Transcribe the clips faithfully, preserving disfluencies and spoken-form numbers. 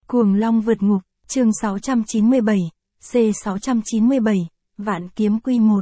Cuồng Long vượt ngục, chương sáu trăm chín mươi bảy, C sáu trăm chín mươi bảy, Vạn Kiếm Quy một.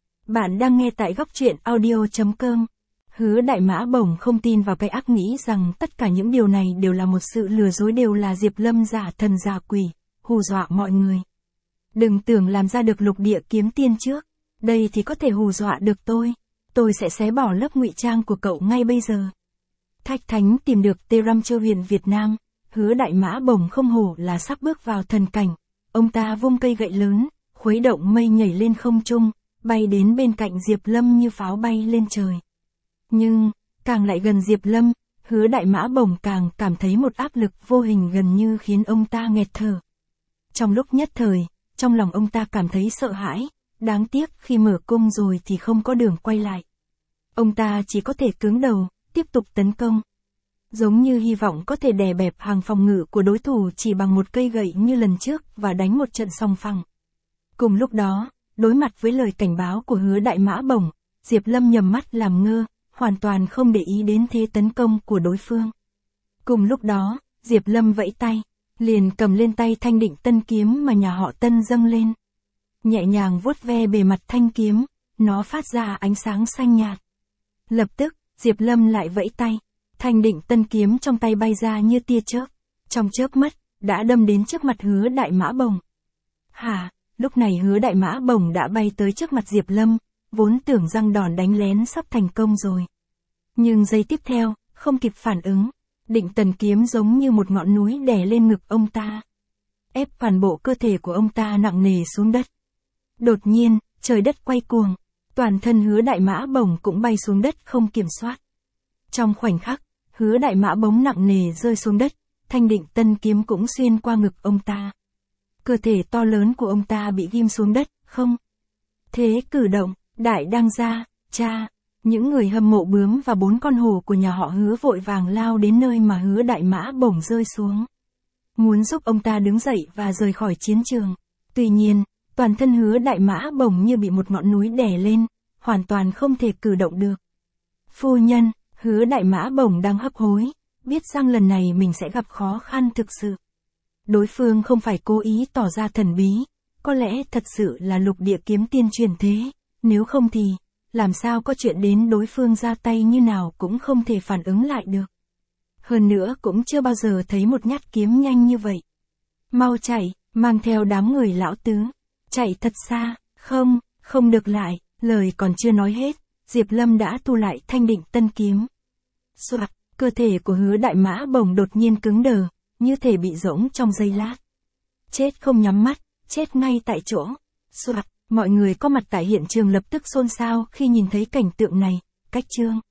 Bạn đang nghe tại góc truyện audio chấm com. Hứa Đại Mã bổng không tin vào cái ác nghĩ rằng tất cả những điều này đều là một sự lừa dối, đều là Diệp Lâm giả thần giả quỷ, hù dọa mọi người. Đừng tưởng làm ra được lục địa kiếm tiên trước, đây thì có thể hù dọa được tôi. Tôi sẽ xé bỏ lớp ngụy trang của cậu ngay bây giờ. Thạch Thánh tìm được Tê Răm Chơ Huyền Việt Nam. Hứa Đại Mã bổng không hổ là sắp bước vào thần cảnh. Ông ta vung cây gậy lớn, khuấy động mây nhảy lên không trung, bay đến bên cạnh Diệp Lâm như pháo bay lên trời. Nhưng, càng lại gần Diệp Lâm, Hứa Đại Mã bổng càng cảm thấy một áp lực vô hình gần như khiến ông ta nghẹt thở. Trong lúc nhất thời, trong lòng ông ta cảm thấy sợ hãi, đáng tiếc khi mở cung rồi thì không có đường quay lại. Ông ta chỉ có thể cứng đầu, tiếp tục tấn công. Giống như hy vọng có thể đè bẹp hàng phòng ngự của đối thủ chỉ bằng một cây gậy như lần trước và đánh một trận song phẳng. Cùng lúc đó, đối mặt với lời cảnh báo của Hứa Đại Mã bổng, Diệp Lâm nhầm mắt làm ngơ, hoàn toàn không để ý đến thế tấn công của đối phương. Cùng lúc đó, Diệp Lâm vẫy tay, liền cầm lên tay thanh định tân kiếm mà nhà họ Tân dâng lên. Nhẹ nhàng vuốt ve bề mặt thanh kiếm, nó phát ra ánh sáng xanh nhạt. Lập tức, Diệp Lâm lại vẫy tay, thanh định tân kiếm trong tay bay ra như tia chớp, trong chớp mắt, đã đâm đến trước mặt Hứa Đại Mã bổng. Hả, lúc này Hứa Đại Mã bổng đã bay tới trước mặt Diệp Lâm, vốn tưởng rằng đòn đánh lén sắp thành công rồi. Nhưng giây tiếp theo, không kịp phản ứng, định tần kiếm giống như một ngọn núi đè lên ngực ông ta. Ép toàn bộ cơ thể của ông ta nặng nề xuống đất. Đột nhiên, trời đất quay cuồng, toàn thân Hứa Đại Mã bổng cũng bay xuống đất không kiểm soát. Trong khoảnh khắc, Hứa Đại Mã bổng nặng nề rơi xuống đất, thanh định tân kiếm cũng xuyên qua ngực ông ta. Cơ thể to lớn của ông ta bị ghim xuống đất, không. Thế cử động, đại đang gia, cha, những người hâm mộ bướm và bốn con hổ của nhà họ Hứa vội vàng lao đến nơi mà Hứa Đại Mã bổng rơi xuống. Muốn giúp ông ta đứng dậy và rời khỏi chiến trường. Tuy nhiên, toàn thân Hứa Đại Mã bổng như bị một ngọn núi đè lên, hoàn toàn không thể cử động được. Phu nhân, Hứa Đại Mã bổng đang hấp hối, biết rằng lần này mình sẽ gặp khó khăn thực sự. Đối phương không phải cố ý tỏ ra thần bí, có lẽ thật sự là lục địa kiếm tiên truyền thế, nếu không thì, làm sao có chuyện đến đối phương ra tay như nào cũng không thể phản ứng lại được. Hơn nữa cũng chưa bao giờ thấy một nhát kiếm nhanh như vậy. Mau chạy, mang theo đám người lão tứ, chạy thật xa, không, không được lại, lời còn chưa nói hết, Diệp Lâm đã thu lại thanh định tân kiếm. Soạt, cơ thể của Hứa Đại Mã bổng đột nhiên cứng đờ, như thể bị rỗng trong giây lát. Chết không nhắm mắt, chết ngay tại chỗ. Soạt, mọi người có mặt tại hiện trường lập tức xôn xao khi nhìn thấy cảnh tượng này. Cách chương